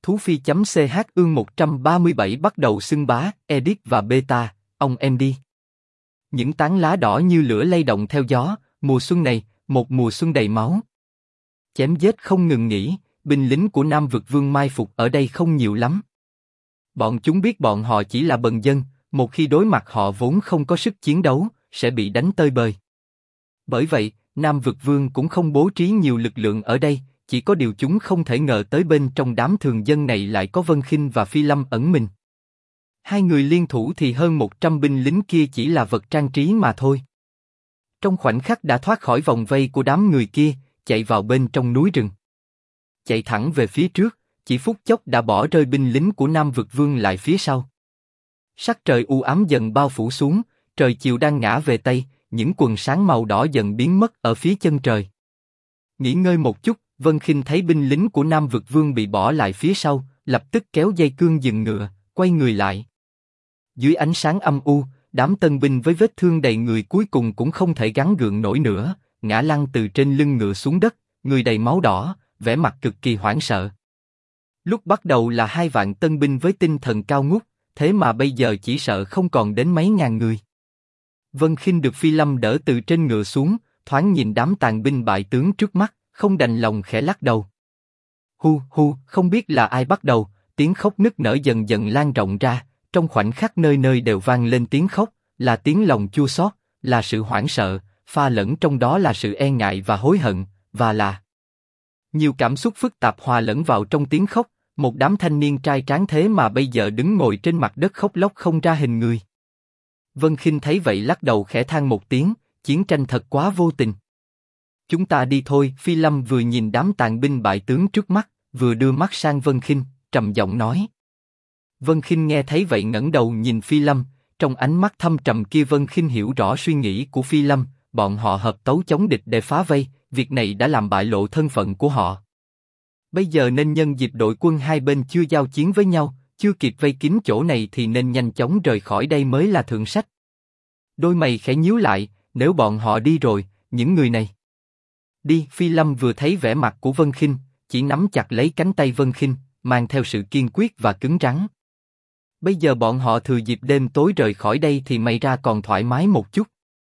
Thú Phi.ch ương 137 bắt đầu xưng bá, Edit và Beta, ông em đi. Những tán lá đỏ như lửa lay động theo gió, mùa xuân này, một mùa xuân đầy máu. Chém giết không ngừng nghỉ, binh lính của Nam Vực Vương mai phục ở đây không nhiều lắm. Bọn chúng biết bọn họ chỉ là bần dân, một khi đối mặt họ vốn không có sức chiến đấu, sẽ bị đánh tơi bời. Bởi vậy, Nam Vực Vương cũng không bố trí nhiều lực lượng ở đây, chỉ có điều chúng không thể ngờ tới bên trong đám thường dân này lại có Vân Khinh và Phi Lâm ẩn mình. Hai người liên thủ thì hơn 100 binh lính kia chỉ là vật trang trí mà thôi. Trong khoảnh khắc đã thoát khỏi vòng vây của đám người kia, chạy vào bên trong núi rừng. Chạy thẳng về phía trước, chỉ phút chốc đã bỏ rơi binh lính của Nam Vực Vương lại phía sau. Sắc trời u ám dần bao phủ xuống, trời chiều đang ngã về tây, những quần sáng màu đỏ dần biến mất ở phía chân trời. Nghỉ ngơi một chút, Vân Khinh thấy binh lính của Nam Vực Vương bị bỏ lại phía sau, lập tức kéo dây cương dừng ngựa, quay người lại. Dưới ánh sáng âm u, đám tân binh với vết thương đầy người cuối cùng cũng không thể gắng gượng nổi nữa, ngã lăn từ trên lưng ngựa xuống đất, người đầy máu đỏ, vẻ mặt cực kỳ hoảng sợ. Lúc bắt đầu là 2 vạn tân binh với tinh thần cao ngút, thế mà bây giờ chỉ sợ không còn đến mấy ngàn người. Vân Khinh được Phi Lâm đỡ từ trên ngựa xuống, thoáng nhìn đám tàn binh bại tướng trước mắt, không đành lòng khẽ lắc đầu. Hu hu, không biết là ai bắt đầu, tiếng khóc nức nở dần dần lan rộng ra, trong khoảnh khắc nơi nơi đều vang lên tiếng khóc, là tiếng lòng chua xót, là sự hoảng sợ, pha lẫn trong đó là sự e ngại và hối hận, và là nhiều cảm xúc phức tạp hòa lẫn vào trong tiếng khóc. Một đám thanh niên trai tráng thế mà bây giờ đứng ngồi trên mặt đất khóc lóc không ra hình người. Vân Khinh thấy vậy lắc đầu khẽ than một tiếng, chiến tranh thật quá vô tình. Chúng ta đi thôi. Phi Lâm vừa nhìn đám tàn binh bại tướng trước mắt, vừa đưa mắt sang Vân Khinh, trầm giọng nói. Vân Khinh nghe thấy vậy ngẩng đầu nhìn Phi Lâm, trong ánh mắt thâm trầm kia Vân Khinh hiểu rõ suy nghĩ của Phi Lâm, bọn họ hợp tấu chống địch để phá vây, việc này đã làm bại lộ thân phận của họ. Bây giờ nên nhân dịp đội quân hai bên chưa giao chiến với nhau, chưa kịp vây kín chỗ này thì nên nhanh chóng rời khỏi đây mới là thượng sách. Đôi mày khẽ nhíu lại, nếu bọn họ đi rồi, những người này đi. Phi Lâm vừa thấy vẻ mặt của Vân Khinh, chỉ nắm chặt lấy cánh tay Vân Khinh, mang theo sự kiên quyết và cứng rắn. Bây giờ bọn họ thừa dịp đêm tối rời khỏi đây thì may ra còn thoải mái một chút.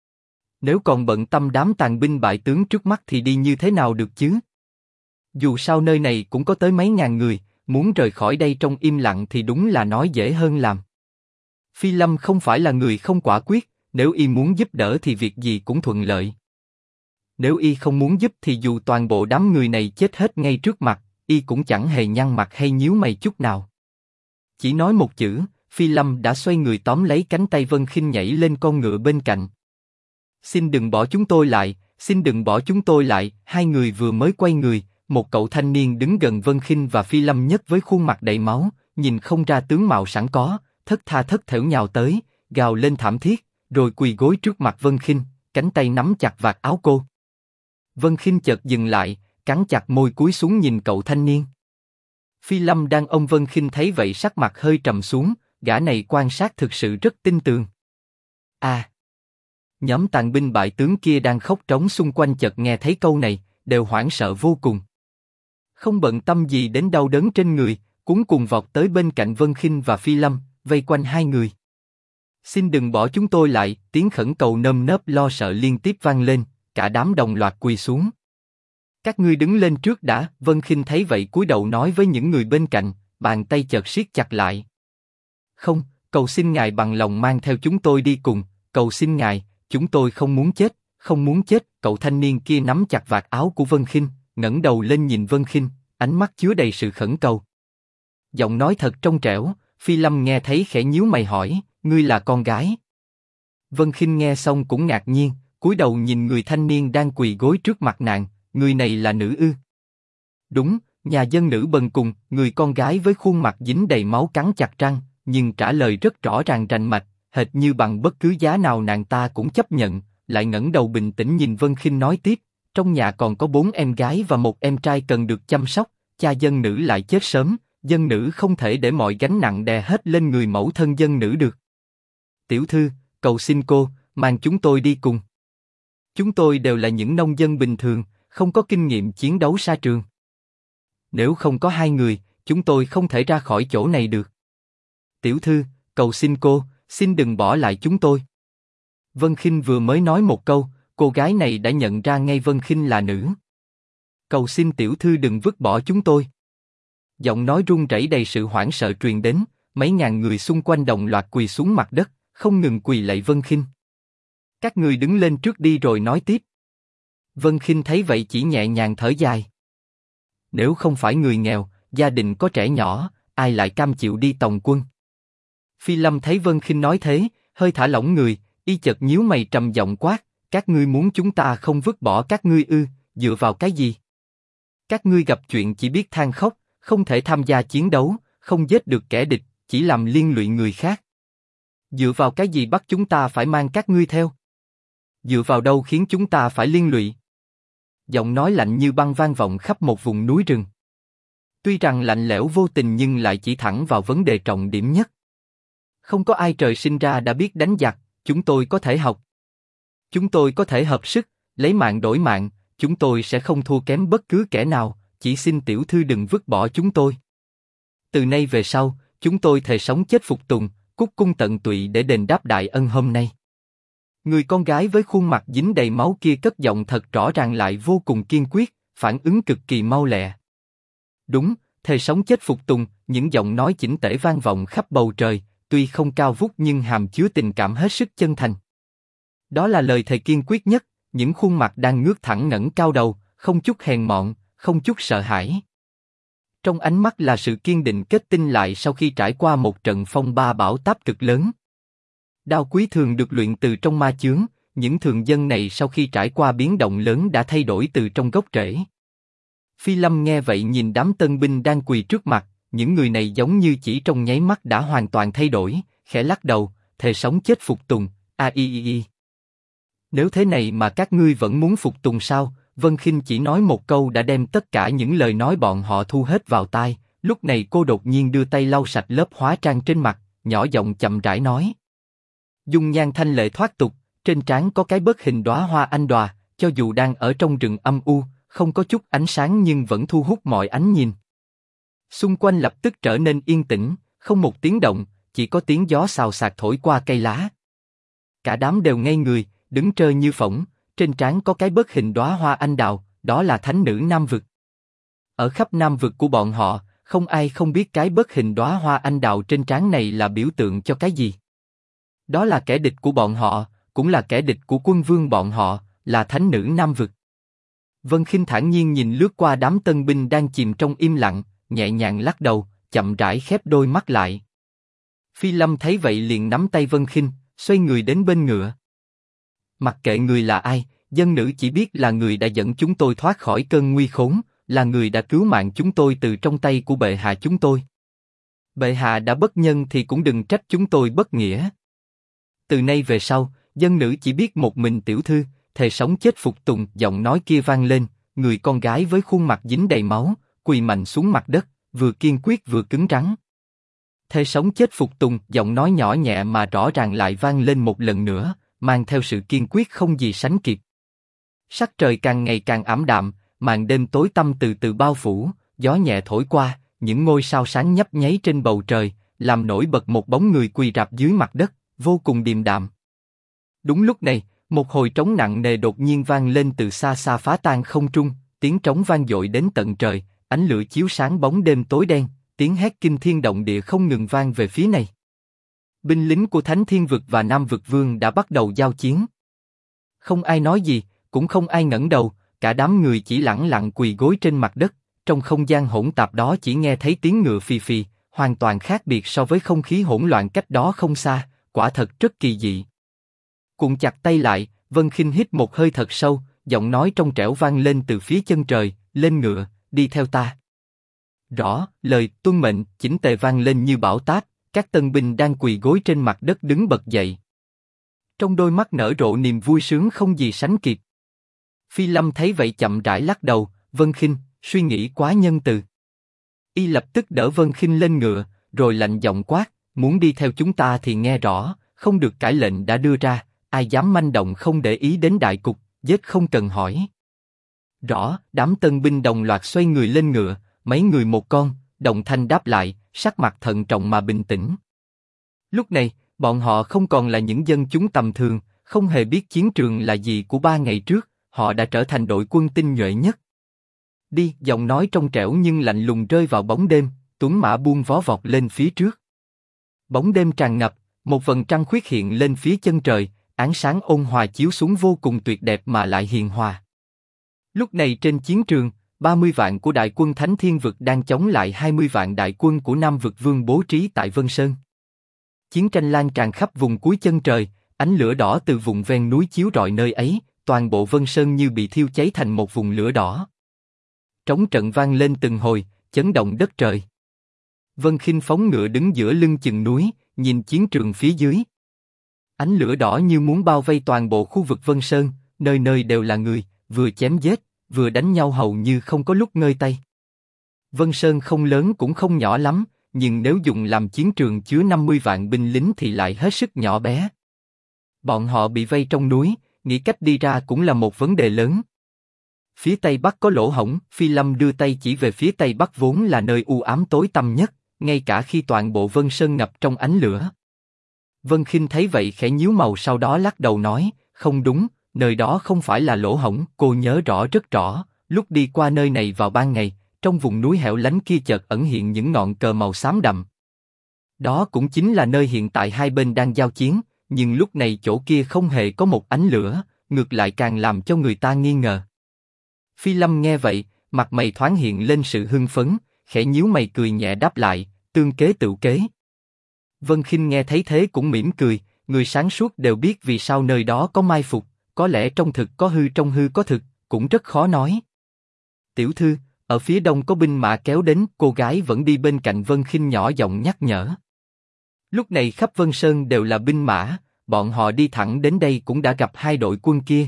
Nếu còn bận tâm đám tàn binh bại tướng trước mắt thì đi như thế nào được chứ? Dù sao nơi này cũng có tới mấy ngàn người, muốn rời khỏi đây trong im lặng thì đúng là nói dễ hơn làm. Phi Lâm không phải là người không quả quyết, nếu y muốn giúp đỡ thì việc gì cũng thuận lợi. Nếu y không muốn giúp thì dù toàn bộ đám người này chết hết ngay trước mặt, y cũng chẳng hề nhăn mặt hay nhíu mày chút nào. Chỉ nói một chữ, Phi Lâm đã xoay người tóm lấy cánh tay Vân Khinh nhảy lên con ngựa bên cạnh. Xin đừng bỏ chúng tôi lại, xin đừng bỏ chúng tôi lại. Hai người vừa mới quay người, một cậu thanh niên đứng gần Vân Khinh và Phi Lâm nhất với khuôn mặt đầy máu, nhìn không ra tướng mạo sẵn có, thất tha thất thểu nhào tới, gào lên thảm thiết, rồi quỳ gối trước mặt Vân Khinh, cánh tay nắm chặt vạt áo cô. Vân Khinh chợt dừng lại, cắn chặt môi cúi xuống nhìn cậu thanh niên. Phi Lâm đang ôm Vân Khinh thấy vậy sắc mặt hơi trầm xuống, gã này quan sát thực sự rất tinh tường. Nhóm tàn binh bại tướng kia đang khóc trống xung quanh chợt nghe thấy câu này, đều hoảng sợ vô cùng. Không bận tâm gì đến đau đớn trên người, cuống cuồng vọt tới bên cạnh Vân Khinh và Phi Lâm, vây quanh hai người. Xin đừng bỏ chúng tôi lại, tiếng khẩn cầu nơm nớp lo sợ liên tiếp vang lên, cả đám đồng loạt quỳ xuống. Các ngươi đứng lên trước đã. Vân Khinh thấy vậy cúi đầu nói với những người bên cạnh, bàn tay chợt siết chặt lại. Không, cầu xin ngài bằng lòng mang theo chúng tôi đi cùng, cầu xin ngài, chúng tôi không muốn chết, không muốn chết. Cậu thanh niên kia nắm chặt vạt áo của Vân Khinh, ngẩng đầu lên nhìn Vân Khinh, ánh mắt chứa đầy sự khẩn cầu. Giọng nói thật trong trẻo. Phi Lâm nghe thấy khẽ nhíu mày hỏi, ngươi là con gái? Vân Khinh nghe xong cũng ngạc nhiên, cúi đầu nhìn người thanh niên đang quỳ gối trước mặt nàng, người này là nữ ư? Đúng, nhà dân nữ bần cùng. Người con gái với khuôn mặt dính đầy máu cắn chặt răng, nhưng trả lời rất rõ ràng rành mạch, hệt như bằng bất cứ giá nào nàng ta cũng chấp nhận, lại ngẩng đầu bình tĩnh nhìn Vân Khinh nói tiếp, trong nhà còn có 4 em gái và 1 em trai cần được chăm sóc, cha dân nữ lại chết sớm, dân nữ không thể để mọi gánh nặng đè hết lên người mẫu thân dân nữ được. Tiểu thư, cầu xin cô, mang chúng tôi đi cùng. Chúng tôi đều là những nông dân bình thường, không có kinh nghiệm chiến đấu xa trường. Nếu không có hai người, chúng tôi không thể ra khỏi chỗ này được. Tiểu thư, cầu xin cô, xin đừng bỏ lại chúng tôi. Vân Khinh vừa mới nói một câu, cô gái này đã nhận ra ngay Vân Khinh là nữ. Cầu xin tiểu thư đừng vứt bỏ chúng tôi. Giọng nói run rẩy đầy sự hoảng sợ truyền đến, mấy ngàn người xung quanh đồng loạt quỳ xuống mặt đất, không ngừng quỳ lạy Vân Khinh. Các người đứng lên trước đi rồi nói tiếp. Vân Khinh thấy vậy chỉ nhẹ nhàng thở dài. Nếu không phải người nghèo, gia đình có trẻ nhỏ, ai lại cam chịu đi tòng quân? Phi Lâm thấy Vân Khinh nói thế, hơi thả lỏng người, y chợt nhíu mày trầm giọng quát, các ngươi muốn chúng ta không vứt bỏ các ngươi ư? Dựa vào cái gì? Các ngươi gặp chuyện chỉ biết than khóc, không thể tham gia chiến đấu, không giết được kẻ địch, chỉ làm liên lụy người khác. Dựa vào cái gì bắt chúng ta phải mang các ngươi theo? Dựa vào đâu khiến chúng ta phải liên lụy? Giọng nói lạnh như băng vang vọng khắp một vùng núi rừng. Tuy rằng lạnh lẽo vô tình nhưng lại chỉ thẳng vào vấn đề trọng điểm nhất. Không có ai trời sinh ra đã biết đánh giặc, chúng tôi có thể học. Chúng tôi có thể hợp sức, lấy mạng đổi mạng, chúng tôi sẽ không thua kém bất cứ kẻ nào, chỉ xin tiểu thư đừng vứt bỏ chúng tôi. Từ nay về sau, chúng tôi thề sống chết phục tùng, cúc cung tận tụy để đền đáp đại ân hôm nay. Người con gái với khuôn mặt dính đầy máu kia cất giọng thật rõ ràng lại vô cùng kiên quyết, phản ứng cực kỳ mau lẹ. Đúng, thề sống chết phục tùng, những giọng nói chỉnh tề vang vọng khắp bầu trời, tuy không cao vút nhưng hàm chứa tình cảm hết sức chân thành. Đó là lời thề kiên quyết nhất, những khuôn mặt đang ngước thẳng ngẩng cao đầu, không chút hèn mọn, không chút sợ hãi. Trong ánh mắt là sự kiên định kết tinh lại sau khi trải qua một trận phong ba bão táp cực lớn. Đao quý thường được luyện từ trong ma chướng, những thường dân này sau khi trải qua biến động lớn đã thay đổi từ trong gốc rễ. Phi Lâm nghe vậy nhìn đám tân binh đang quỳ trước mặt, những người này giống như chỉ trong nháy mắt đã hoàn toàn thay đổi, khẽ lắc đầu, thề sống chết phục tùng, ai. Nếu thế này mà các ngươi vẫn muốn phục tùng sao? Vân Khinh chỉ nói một câu đã đem tất cả những lời nói bọn họ thu hết vào tai. Lúc này cô đột nhiên đưa tay lau sạch lớp hóa trang trên mặt, nhỏ giọng chậm rãi nói: dung nhan thanh lệ thoát tục, trên trán có cái bớt hình đóa hoa anh đòa, cho dù đang ở trong rừng âm u, không có chút ánh sáng nhưng vẫn thu hút mọi ánh nhìn. Xung quanh lập tức trở nên yên tĩnh, không một tiếng động, chỉ có tiếng gió xào xạc thổi qua cây lá. Cả đám đều ngây người, đứng trơ như phỗng, trên trán có cái bớt hình đóa hoa anh đào, đó là thánh nữ Nam Vực. Ở khắp Nam Vực của bọn họ, không ai không biết cái bớt hình đóa hoa anh đào trên trán này là biểu tượng cho cái gì. Đó là kẻ địch của bọn họ, cũng là kẻ địch của quân vương bọn họ, là thánh nữ Nam Vực. Vân Khinh thản nhiên nhìn lướt qua đám tân binh đang chìm trong im lặng, nhẹ nhàng lắc đầu, chậm rãi khép đôi mắt lại. Phi Lâm thấy vậy liền nắm tay Vân Khinh, xoay người đến bên ngựa. Mặc kệ người là ai, dân nữ chỉ biết là người đã dẫn chúng tôi thoát khỏi cơn nguy khốn, là người đã cứu mạng chúng tôi từ trong tay của bệ hạ chúng tôi. Bệ hạ đã bất nhân thì cũng đừng trách chúng tôi bất nghĩa. Từ nay về sau, dân nữ chỉ biết một mình tiểu thư, thề sống chết phục tùng. Giọng nói kia vang lên, người con gái với khuôn mặt dính đầy máu, quỳ mạnh xuống mặt đất, vừa kiên quyết vừa cứng rắn. Thề sống chết phục tùng. Giọng nói nhỏ nhẹ mà rõ ràng lại vang lên một lần nữa, mang theo sự kiên quyết không gì sánh kịp. Sắc trời càng ngày càng ảm đạm, màn đêm tối tăm từ từ bao phủ, gió nhẹ thổi qua, những ngôi sao sáng nhấp nháy trên bầu trời, làm nổi bật một bóng người quỳ rạp dưới mặt đất, vô cùng điềm đạm. Đúng lúc này, một hồi trống nặng nề đột nhiên vang lên từ xa xa phá tan không trung, tiếng trống vang dội đến tận trời, ánh lửa chiếu sáng bóng đêm tối đen, tiếng hét kinh thiên động địa không ngừng vang về phía này. Binh lính của Thánh Thiên Vực và Nam Vực Vương đã bắt đầu giao chiến. Không ai nói gì, cũng không ai ngẩng đầu, cả đám người chỉ lẳng lặng quỳ gối trên mặt đất. Trong không gian hỗn tạp đó chỉ nghe thấy tiếng ngựa phì phì, hoàn toàn khác biệt so với không khí hỗn loạn cách đó không xa, quả thật rất kỳ dị. Cuộn chặt tay lại, Vân Khinh hít một hơi thật sâu, giọng nói trong trẻo vang lên từ phía chân trời, lên ngựa, đi theo ta. Rõ, lời tuân mệnh chỉnh tề vang lên như bão táp, các tân binh đang quỳ gối trên mặt đất đứng bật dậy. Trong đôi mắt nở rộ niềm vui sướng không gì sánh kịp. Phi Lâm thấy vậy chậm rãi lắc đầu, Vân Khinh, suy nghĩ quá nhân từ. Y lập tức đỡ Vân Khinh lên ngựa, rồi lạnh giọng quát, muốn đi theo chúng ta thì nghe rõ, không được cãi lệnh đã đưa ra, ai dám manh động không để ý đến đại cục, giết không cần hỏi. Rõ, đám tân binh đồng loạt xoay người lên ngựa, mấy người một con, đồng thanh đáp lại, sắc mặt thận trọng mà bình tĩnh. Lúc này, bọn họ không còn là những dân chúng tầm thường, không hề biết chiến trường là gì của 3 ngày trước, họ đã trở thành đội quân tinh nhuệ nhất. Đi, giọng nói trong trẻo nhưng lạnh lùng rơi vào bóng đêm, tuấn mã buông vó vọt lên phía trước. Bóng đêm tràn ngập, một vầng trăng khuyết hiện lên phía chân trời, ánh sáng ôn hòa chiếu xuống vô cùng tuyệt đẹp mà lại hiền hòa. Lúc này trên chiến trường, 30 vạn của đại quân Thánh Thiên Vực đang chống lại 20 vạn đại quân của Nam Vực Vương bố trí tại Vân Sơn. Chiến tranh lan tràn khắp vùng cuối chân trời, ánh lửa đỏ từ vùng ven núi chiếu rọi nơi ấy, toàn bộ Vân Sơn như bị thiêu cháy thành một vùng lửa đỏ. Trống trận vang lên từng hồi, chấn động đất trời. Vân Khinh phóng ngựa đứng giữa lưng chừng núi, nhìn chiến trường phía dưới. Ánh lửa đỏ như muốn bao vây toàn bộ khu vực Vân Sơn, nơi nơi đều là người, vừa chém giết, vừa đánh nhau hầu như không có lúc ngơi tay. Vân Sơn không lớn cũng không nhỏ lắm, nhưng nếu dùng làm chiến trường chứa 50 vạn binh lính thì lại hết sức nhỏ bé. Bọn họ bị vây trong núi, nghĩ cách đi ra cũng là một vấn đề lớn. Phía tây bắc có lỗ hổng, Phi Lâm đưa tay chỉ về phía tây bắc vốn là nơi u ám tối tăm nhất, ngay cả khi toàn bộ Vân Sơn ngập trong ánh lửa. Vân Khinh thấy vậy khẽ nhíu màu, sau đó lắc đầu nói, không đúng, nơi đó không phải là lỗ hổng. Cô nhớ rõ rất rõ, lúc đi qua nơi này vào ban ngày, trong vùng núi hẻo lánh kia chợt ẩn hiện những ngọn cờ màu xám đậm. Đó cũng chính là nơi hiện tại hai bên đang giao chiến, nhưng lúc này chỗ kia không hề có một ánh lửa, ngược lại càng làm cho người ta nghi ngờ. Phi Lâm nghe vậy, mặt mày thoáng hiện lên sự hưng phấn, khẽ nhíu mày cười nhẹ đáp lại, tương kế tựu kế. Vân Khinh nghe thấy thế cũng mỉm cười, người sáng suốt đều biết vì sao nơi đó có mai phục, có lẽ trong thực có hư, trong hư có thực, cũng rất khó nói. Tiểu thư, ở phía đông có binh mã kéo đến, cô gái vẫn đi bên cạnh Vân Khinh nhỏ giọng nhắc nhở. Lúc này khắp Vân Sơn đều là binh mã, bọn họ đi thẳng đến đây cũng đã gặp hai đội quân kia.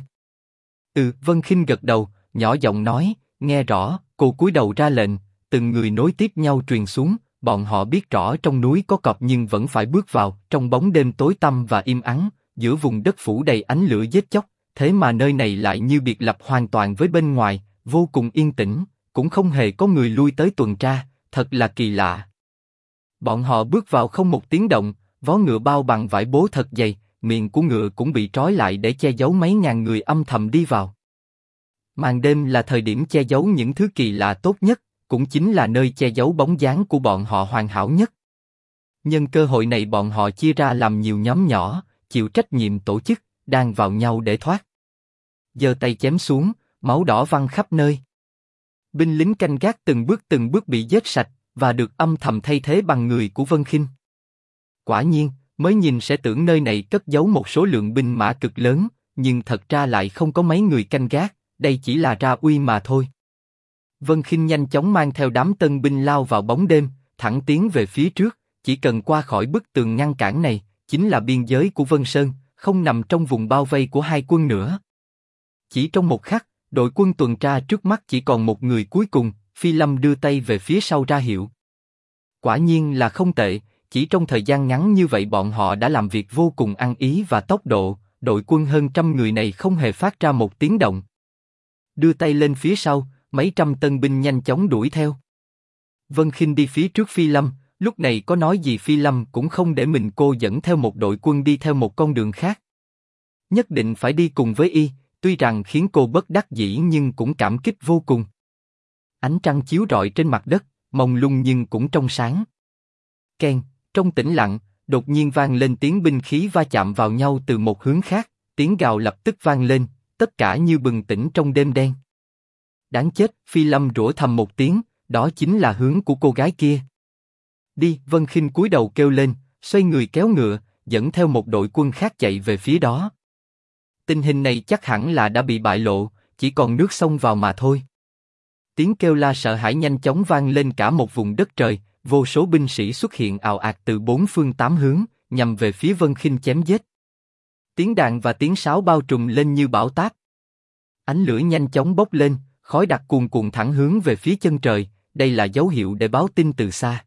Vân Khinh gật đầu, nhỏ giọng nói, nghe rõ. Cô cúi đầu ra lệnh, từng người nối tiếp nhau truyền xuống. Bọn họ biết rõ trong núi có cọp nhưng vẫn phải bước vào. Trong bóng đêm tối tăm và im ắng, giữa vùng đất phủ đầy ánh lửa giết chóc, thế mà nơi này lại như biệt lập hoàn toàn với bên ngoài, vô cùng yên tĩnh, cũng không hề có người lui tới tuần tra, thật là kỳ lạ. Bọn họ bước vào không một tiếng động, vó ngựa bao bằng vải bố thật dày, miệng của ngựa cũng bị trói lại để che giấu mấy ngàn người âm thầm đi vào. Màn đêm là thời điểm che giấu những thứ kỳ lạ tốt nhất, cũng chính là nơi che giấu bóng dáng của bọn họ hoàn hảo nhất. Nhân cơ hội này bọn họ chia ra làm nhiều nhóm nhỏ, chịu trách nhiệm tổ chức, đang vào nhau để thoát. Giơ tay chém xuống, máu đỏ văng khắp nơi. Binh lính canh gác từng bước bị giết sạch, và được âm thầm thay thế bằng người của Vân Khinh. Quả nhiên, mới nhìn sẽ tưởng nơi này cất giấu một số lượng binh mã cực lớn, nhưng thật ra lại không có mấy người canh gác, đây chỉ là ra uy mà thôi. Vân Khinh nhanh chóng mang theo đám tân binh lao vào bóng đêm, thẳng tiến về phía trước, chỉ cần qua khỏi bức tường ngăn cản này, chính là biên giới của Vân Sơn, không nằm trong vùng bao vây của hai quân nữa. Chỉ trong một khắc, đội quân tuần tra trước mắt chỉ còn một người cuối cùng. Phi Lâm đưa tay về phía sau ra hiệu. Quả nhiên là không tệ, chỉ trong thời gian ngắn như vậy bọn họ đã làm việc vô cùng ăn ý và tốc độ, đội quân hơn 100 người này không hề phát ra một tiếng động. Đưa tay lên phía sau, mấy trăm tân binh nhanh chóng đuổi theo. Vân Khinh đi phía trước Phi Lâm, lúc này có nói gì Phi Lâm cũng không để mình cô dẫn theo một đội quân đi theo một con đường khác. Nhất định phải đi cùng với y, tuy rằng khiến cô bất đắc dĩ nhưng cũng cảm kích vô cùng. Ánh trăng chiếu rọi trên mặt đất, mông lung nhưng cũng trong sáng. Keng, trong tĩnh lặng, đột nhiên vang lên tiếng binh khí va chạm vào nhau từ một hướng khác, tiếng gào lập tức vang lên, tất cả như bừng tỉnh trong đêm đen. Đáng chết, Phi Lâm rủa thầm một tiếng, đó chính là hướng của cô gái kia. Đi, Vân Khinh cúi đầu kêu lên, xoay người kéo ngựa, dẫn theo một đội quân khác chạy về phía đó. Tình hình này chắc hẳn là đã bị bại lộ, chỉ còn nước xông vào mà thôi. Tiếng kêu la sợ hãi nhanh chóng vang lên cả một vùng đất trời, vô số binh sĩ xuất hiện ào ạt từ bốn phương tám hướng, nhằm về phía Vân Khinh chém giết. Tiếng đàn và tiếng sáo bao trùm lên như bão táp. Ánh lửa nhanh chóng bốc lên, khói đặc cuồn cuộn thẳng hướng về phía chân trời, đây là dấu hiệu để báo tin từ xa.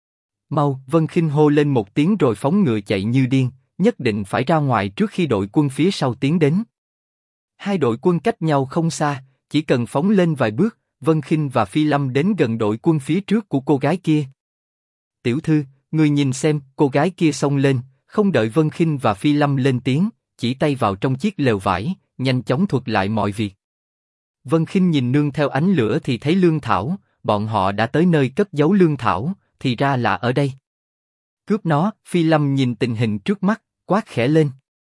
Mau, Vân Khinh hô lên một tiếng rồi phóng ngựa chạy như điên, nhất định phải ra ngoài trước khi đội quân phía sau tiến đến. Hai đội quân cách nhau không xa, chỉ cần phóng lên vài bước, Vân Khinh và Phi Lâm đến gần đội quân phía trước của cô gái kia. Tiểu thư, người nhìn xem, cô gái kia xông lên, không đợi Vân Khinh và Phi Lâm lên tiếng, chỉ tay vào trong chiếc lều vải, nhanh chóng thuật lại mọi việc. Vân Khinh nhìn nương theo ánh lửa thì thấy lương thảo, bọn họ đã tới nơi cất giấu lương thảo, thì ra là ở đây. Cướp nó, Phi Lâm nhìn tình hình trước mắt, quát khẽ lên.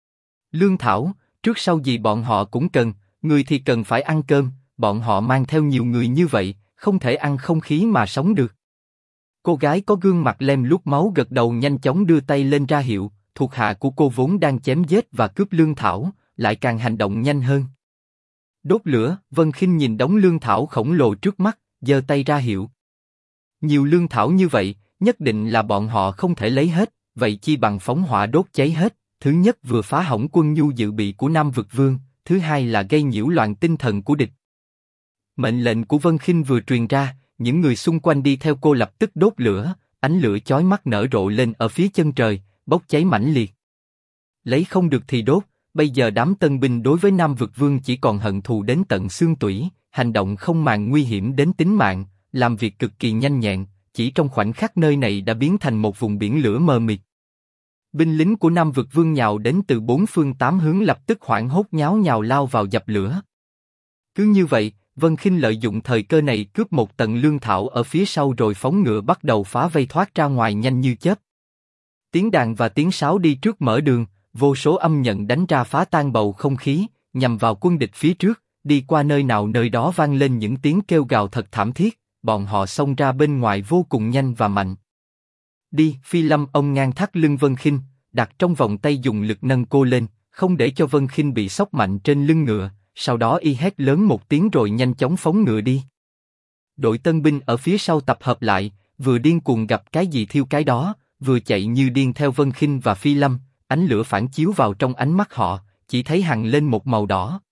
Lương thảo, trước sau gì bọn họ cũng cần, người thì cần phải ăn cơm, bọn họ mang theo nhiều người như vậy, không thể ăn không khí mà sống được. Cô gái có gương mặt lem luốc máu gật đầu nhanh chóng đưa tay lên ra hiệu, thuộc hạ của cô vốn đang chém giết và cướp lương thảo, lại càng hành động nhanh hơn. Đốt lửa, Vân Khinh nhìn đống lương thảo khổng lồ trước mắt, giơ tay ra hiệu. Nhiều lương thảo như vậy, nhất định là bọn họ không thể lấy hết, vậy chi bằng phóng hỏa đốt cháy hết. Thứ nhất vừa phá hỏng quân nhu dự bị của Nam Vực Vương, thứ hai là gây nhiễu loạn tinh thần của địch. Mệnh lệnh của Vân Khinh vừa truyền ra, những người xung quanh đi theo cô lập tức đốt lửa, ánh lửa chói mắt nở rộ lên ở phía chân trời, bốc cháy mãnh liệt. Lấy không được thì đốt, bây giờ đám tân binh đối với Nam Vực Vương chỉ còn hận thù đến tận xương tủy, hành động không màng nguy hiểm đến tính mạng, làm việc cực kỳ nhanh nhẹn, chỉ trong khoảnh khắc nơi này đã biến thành một vùng biển lửa mờ mịt. Binh lính của Nam Vực Vương nhào đến từ bốn phương tám hướng lập tức hoảng hốt nháo nhào lao vào dập lửa. Cứ như vậy, Vân Khinh lợi dụng thời cơ này cướp một tầng lương thảo ở phía sau rồi phóng ngựa bắt đầu phá vây thoát ra ngoài nhanh như chớp. Tiếng đàn và tiếng sáo đi trước mở đường, vô số âm nhận đánh ra phá tan bầu không khí, nhằm vào quân địch phía trước, đi qua nơi nào nơi đó vang lên những tiếng kêu gào thật thảm thiết, bọn họ xông ra bên ngoài vô cùng nhanh và mạnh. Đi, Phi Lâm ông ngang thắt lưng Vân Khinh, đặt trong vòng tay dùng lực nâng cô lên, không để cho Vân Khinh bị sốc mạnh trên lưng ngựa, sau đó y hét lớn một tiếng rồi nhanh chóng phóng ngựa đi. Đội tân binh ở phía sau tập hợp lại, vừa điên cuồng gặp cái gì thiêu cái đó, vừa chạy như điên theo Vân Khinh và Phi Lâm, ánh lửa phản chiếu vào trong ánh mắt họ, chỉ thấy hằn lên một màu đỏ.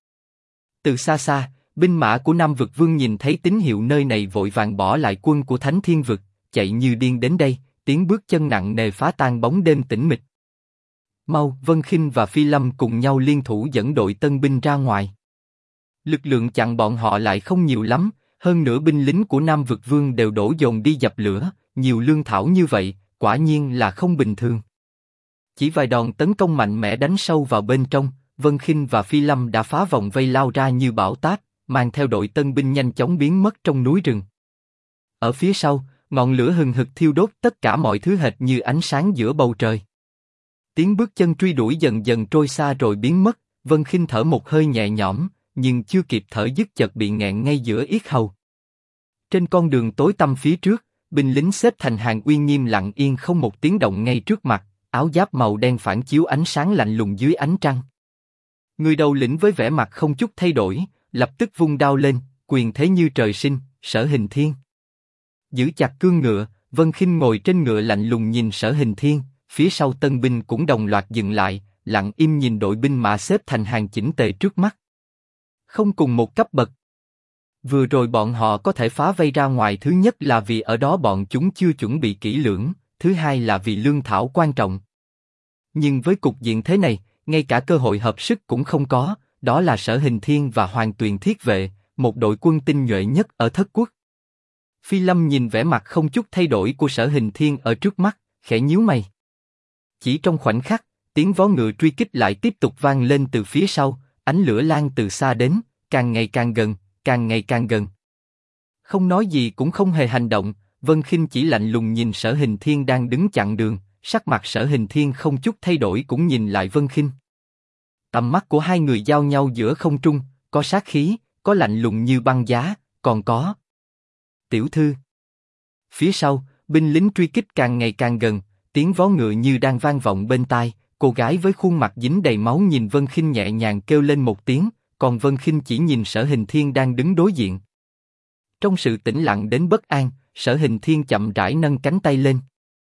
Từ xa xa, binh mã của Nam Vực Vương nhìn thấy tín hiệu nơi này vội vàng bỏ lại quân của Thánh Thiên Vực, chạy như điên đến đây, tiếng bước chân nặng nề phá tan bóng đêm tĩnh mịch. Mau, Vân Khinh và Phi Lâm cùng nhau liên thủ dẫn đội tân binh ra ngoài. Lực lượng chặn bọn họ lại không nhiều lắm, hơn nữa binh lính của Nam Vực Vương đều đổ dồn đi dập lửa, nhiều lương thảo như vậy, quả nhiên là không bình thường. Chỉ vài đòn tấn công mạnh mẽ đánh sâu vào bên trong, Vân Khinh và Phi Lâm đã phá vòng vây lao ra như bão táp, mang theo đội tân binh nhanh chóng biến mất trong núi rừng. Ở phía sau, ngọn lửa hừng hực thiêu đốt tất cả mọi thứ hệt như ánh sáng giữa bầu trời. Tiếng bước chân truy đuổi dần dần trôi xa rồi biến mất, Vân Khinh thở một hơi nhẹ nhõm, nhưng chưa kịp thở dứt chợt bị nghẹn ngay giữa yết hầu. Trên con đường tối tăm phía trước, binh lính xếp thành hàng uy nghiêm lặng yên không một tiếng động ngay trước mặt, áo giáp màu đen phản chiếu ánh sáng lạnh lùng dưới ánh trăng. Người đầu lĩnh với vẻ mặt không chút thay đổi, lập tức vung đao lên, quyền thế như trời sinh, Sở Hình Thiên. Giữ chặt cương ngựa, Vân Khinh ngồi trên ngựa lạnh lùng nhìn Sở Hình Thiên, phía sau tân binh cũng đồng loạt dừng lại, lặng im nhìn đội binh mã xếp thành hàng chỉnh tề trước mắt. Không cùng một cấp bậc. Vừa rồi bọn họ có thể phá vây ra ngoài, thứ nhất là vì ở đó bọn chúng chưa chuẩn bị kỹ lưỡng, thứ hai là vì lương thảo quan trọng. Nhưng với cục diện thế này, ngay cả cơ hội hợp sức cũng không có, đó là Sở Hình Thiên và Hoàng Tuyền Thiết Vệ, một đội quân tinh nhuệ nhất ở Thất Quốc. Phi Lâm nhìn vẻ mặt không chút thay đổi của Sở Hình Thiên ở trước mắt, khẽ nhíu mày. Chỉ trong khoảnh khắc, tiếng vó ngựa truy kích lại tiếp tục vang lên từ phía sau, ánh lửa lan từ xa đến, càng ngày càng gần, càng ngày càng gần. Không nói gì cũng không hề hành động, Vân Khinh chỉ lạnh lùng nhìn Sở Hình Thiên đang đứng chặn đường, sắc mặt Sở Hình Thiên không chút thay đổi cũng nhìn lại Vân Khinh. Tầm mắt của hai người giao nhau giữa không trung, có sát khí, có lạnh lùng như băng giá, còn có tiểu thư. Phía sau, binh lính truy kích càng ngày càng gần, tiếng vó ngựa như đang vang vọng bên tai. Cô gái với khuôn mặt dính đầy máu nhìn Vân Khinh nhẹ nhàng kêu lên một tiếng, còn Vân Khinh chỉ nhìn Sở Hình Thiên đang đứng đối diện. Trong sự tĩnh lặng đến bất an, Sở Hình Thiên chậm rãi nâng cánh tay lên.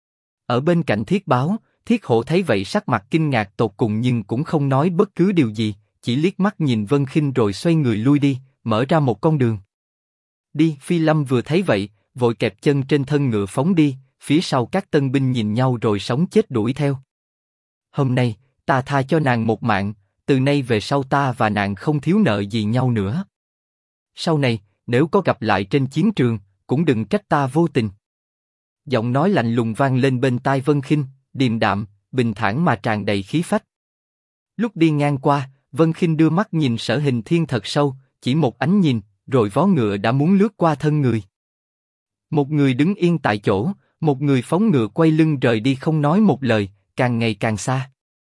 Ở bên cạnh Thiết Báo, Thiết Hổ thấy vậy sắc mặt kinh ngạc tột cùng nhưng cũng không nói bất cứ điều gì, chỉ liếc mắt nhìn Vân Khinh rồi xoay người lui đi, mở ra một con đường. Đi, Phi Lâm vừa thấy vậy, vội kẹp chân trên thân ngựa phóng đi, phía sau các tân binh nhìn nhau rồi sống chết đuổi theo. Hôm nay, ta tha cho nàng một mạng, từ nay về sau ta và nàng không thiếu nợ gì nhau nữa. Sau này, Nếu có gặp lại trên chiến trường, cũng đừng trách ta vô tình. Giọng nói lạnh lùng vang lên bên tai Vân Khinh, điềm đạm, bình thản mà tràn đầy khí phách. Lúc đi ngang qua, Vân Khinh đưa mắt nhìn Sở Hình Thiên thật sâu, chỉ một ánh nhìn, rồi vó ngựa đã muốn lướt qua thân người. Một người đứng yên tại chỗ, một người phóng ngựa quay lưng rời đi không nói một lời, càng ngày càng xa.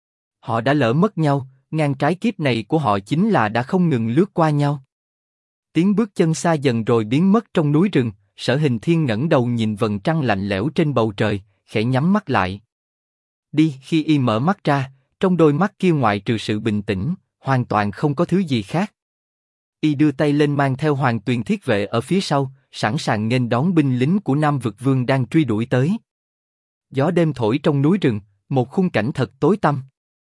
Họ đã lỡ mất nhau, ngang trái kiếp này của họ chính là đã không ngừng lướt qua nhau. Tiếng bước chân xa dần rồi biến mất trong núi rừng, Sở Hình Thiên ngẩng đầu nhìn vầng trăng lạnh lẽo trên bầu trời, khẽ nhắm mắt lại. Đi, khi y mở mắt ra, trong đôi mắt kia ngoại trừ sự bình tĩnh, hoàn toàn không có thứ gì khác. Y đưa tay lên mang theo Hoàng Tuyền Thiết Vệ ở phía sau, sẵn sàng nghênh đón binh lính của Nam Vực Vương đang truy đuổi tới. Gió đêm thổi trong núi rừng, một khung cảnh thật tối tăm.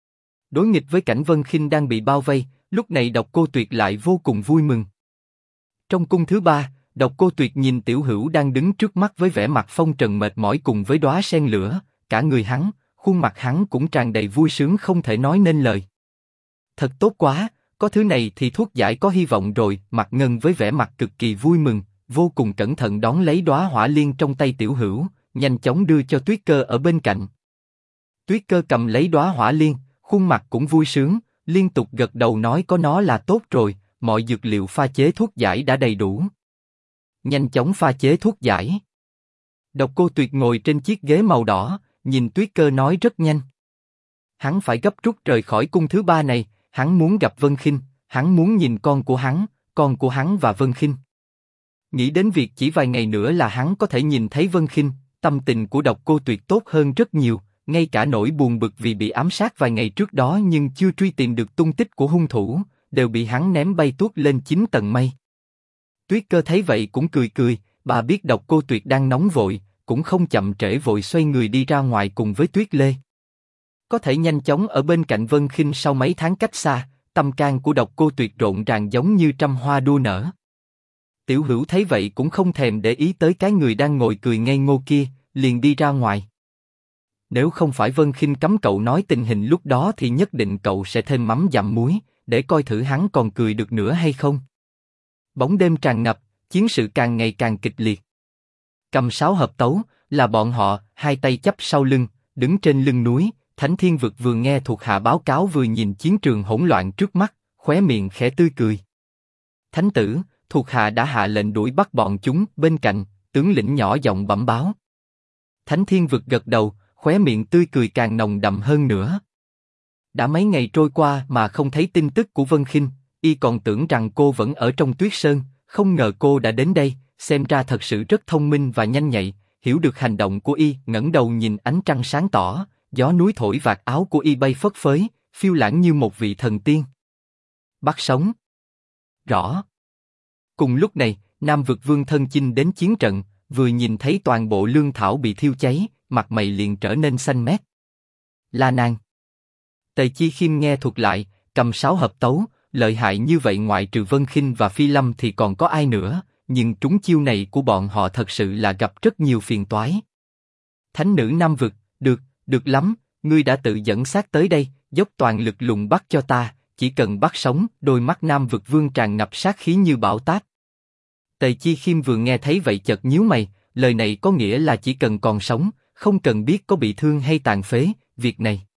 Đối nghịch với cảnh Vân Khinh đang bị bao vây, lúc này Độc Cô Tuyệt lại vô cùng vui mừng. Trong cung thứ ba, Độc Cô Tuyệt nhìn Tiểu Hữu đang đứng trước mắt với vẻ mặt phong trần mệt mỏi cùng với đóa sen lửa, cả người hắn, khuôn mặt hắn cũng tràn đầy vui sướng không thể nói nên lời. Thật tốt quá, có thứ này thì thuốc giải có hy vọng rồi. Mạc Ngân với vẻ mặt cực kỳ vui mừng, vô cùng cẩn thận đón lấy đóa hỏa liên trong tay Tiểu Hữu, nhanh chóng đưa cho Tuyết Cơ ở bên cạnh. Tuyết Cơ cầm lấy đóa hỏa liên, khuôn mặt cũng vui sướng, liên tục gật đầu nói có nó là tốt rồi, mọi dược liệu pha chế thuốc giải đã đầy đủ. Nhanh chóng pha chế thuốc giải. Độc Cô Tuyệt ngồi trên chiếc ghế màu đỏ, nhìn Tuyết Cơ nói rất nhanh. Hắn phải gấp rút rời khỏi cung thứ ba này, hắn muốn gặp Vân Khinh, hắn muốn nhìn con của hắn và Vân Khinh. Nghĩ đến việc chỉ vài ngày nữa là hắn có thể nhìn thấy Vân Khinh, tâm tình của Độc Cô Tuyệt tốt hơn rất nhiều, ngay cả nỗi buồn bực vì bị ám sát vài ngày trước đó nhưng chưa truy tìm được tung tích của hung thủ, đều bị hắn ném bay tuốt lên 9 tầng mây. Tuyết Cơ thấy vậy cũng cười cười, bà biết Độc Cô Tuyệt đang nóng vội, cũng không chậm trễ vội xoay người đi ra ngoài cùng với Tuyết Lê. Có thể nhanh chóng ở bên cạnh Vân Khinh sau mấy tháng cách xa, tâm can của Độc Cô Tuyệt rộn ràng giống như trăm hoa đua nở. Tiểu Hữu thấy vậy cũng không thèm để ý tới cái người đang ngồi cười ngây ngô kia, liền đi ra ngoài. Nếu không phải Vân Khinh cấm cậu nói tình hình lúc đó thì nhất định cậu sẽ thêm mắm dặm muối, để coi thử hắn còn cười được nữa hay không. Bóng đêm tràn ngập, chiến sự càng ngày càng kịch liệt. Cầm sáo hợp tấu, là bọn họ, hai tay chắp sau lưng, đứng trên lưng núi. Thánh Thiên Vực vừa nghe thuộc hạ báo cáo vừa nhìn chiến trường hỗn loạn trước mắt, khóe miệng khẽ tươi cười. Thánh tử, thuộc hạ đã hạ lệnh đuổi bắt bọn chúng. Bên cạnh, tướng lĩnh nhỏ giọng bẩm báo. Thánh Thiên Vực gật đầu, khóe miệng tươi cười càng nồng đậm hơn nữa. Đã mấy ngày trôi qua mà không thấy tin tức của Vân Khinh, y còn tưởng rằng cô vẫn ở trong Tuyết Sơn, không ngờ cô đã đến đây, xem ra thật sự rất thông minh và nhanh nhạy, hiểu được hành động của y. Ngẩng đầu nhìn ánh trăng sáng tỏ, gió núi thổi vạt áo của y bay phất phới, phiêu lãng như một vị thần tiên. Bắt sống. Rõ. Cùng lúc này, Nam Vực Vương thân chinh đến chiến trận, vừa nhìn thấy toàn bộ lương thảo bị thiêu cháy, mặt mày liền trở nên xanh mét. La nàng. Tề Chi Khiêm nghe thuật lại, cầm sáo hợp tấu, lợi hại như vậy ngoại trừ Vân Khinh và Phi Lâm thì còn có ai nữa, nhưng trúng chiêu này của bọn họ thật sự là gặp rất nhiều phiền toái. Thánh nữ Nam Vực, được lắm, ngươi đã tự dẫn xác tới đây, dốc toàn lực lùng bắt cho ta, chỉ cần bắt sống. Đôi mắt Nam Vực Vương tràn ngập sát khí như bão táp. Tề Chi Khiêm vừa nghe thấy vậy chợt nhíu mày, lời này có nghĩa là chỉ cần còn sống, không cần biết có bị thương hay tàn phế, việc này